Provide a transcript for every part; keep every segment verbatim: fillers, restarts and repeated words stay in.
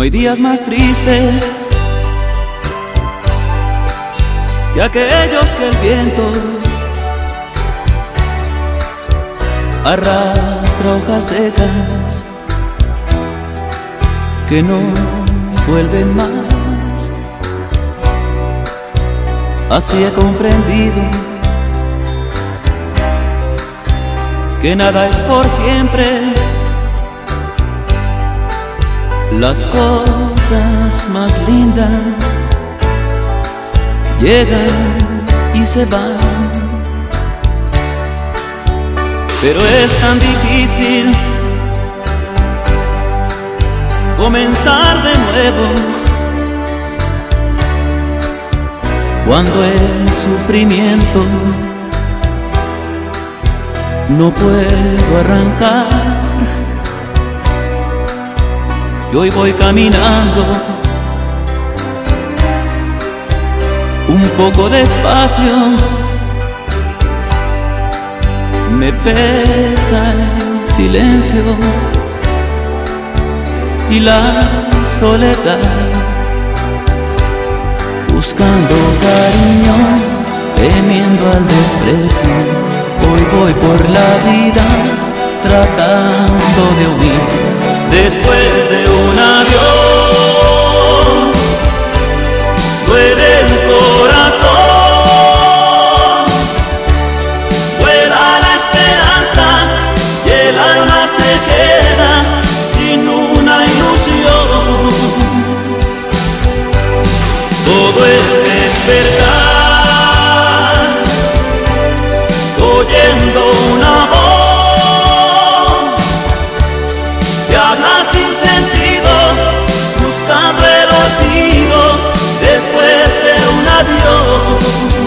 hay días más tristes que aquellos que el viento arrastra hojas secas que no vuelven más. Así he comprendido que nada es por siempre. Las cosas más lindas llegan y se van, pero es tan difícil comenzar de nuevo cuando el sufrimiento no puedo arrancar. Y hoy voy caminando un poco despacio, me pesa el silencio y la soledad, buscando cariño, temiendo al desprecio. Hoy voy por la vida tratando de huir. Después de un adiós, duele el corazón, vuela la esperanza y el alma se queda sin una ilusión. Todo es despertar, oyendo una voz que habla sin sentido, buscando el olvido después de un adiós.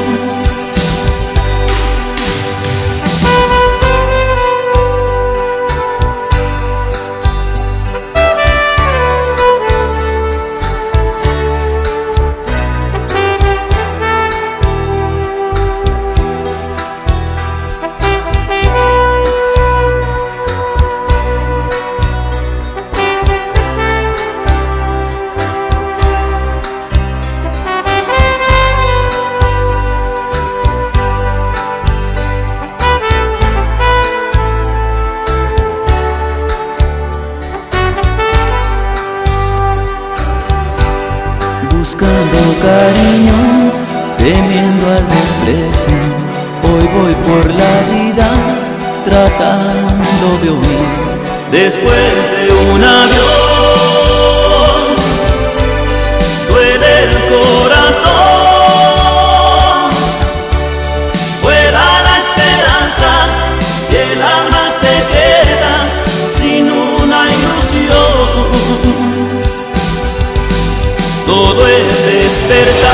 Buscando cariño, temiendo al desprecio. Hoy voy por la vida tratando de huir. Después de un adiós, duele el corazón, vuela la esperanza y el alma se queda sin una ilusión. Todo es despertar,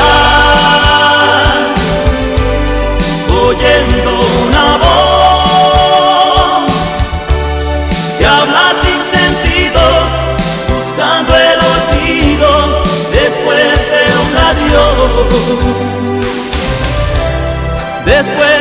oyendo una voz que habla sin sentido, buscando el olvido después de un adiós. Después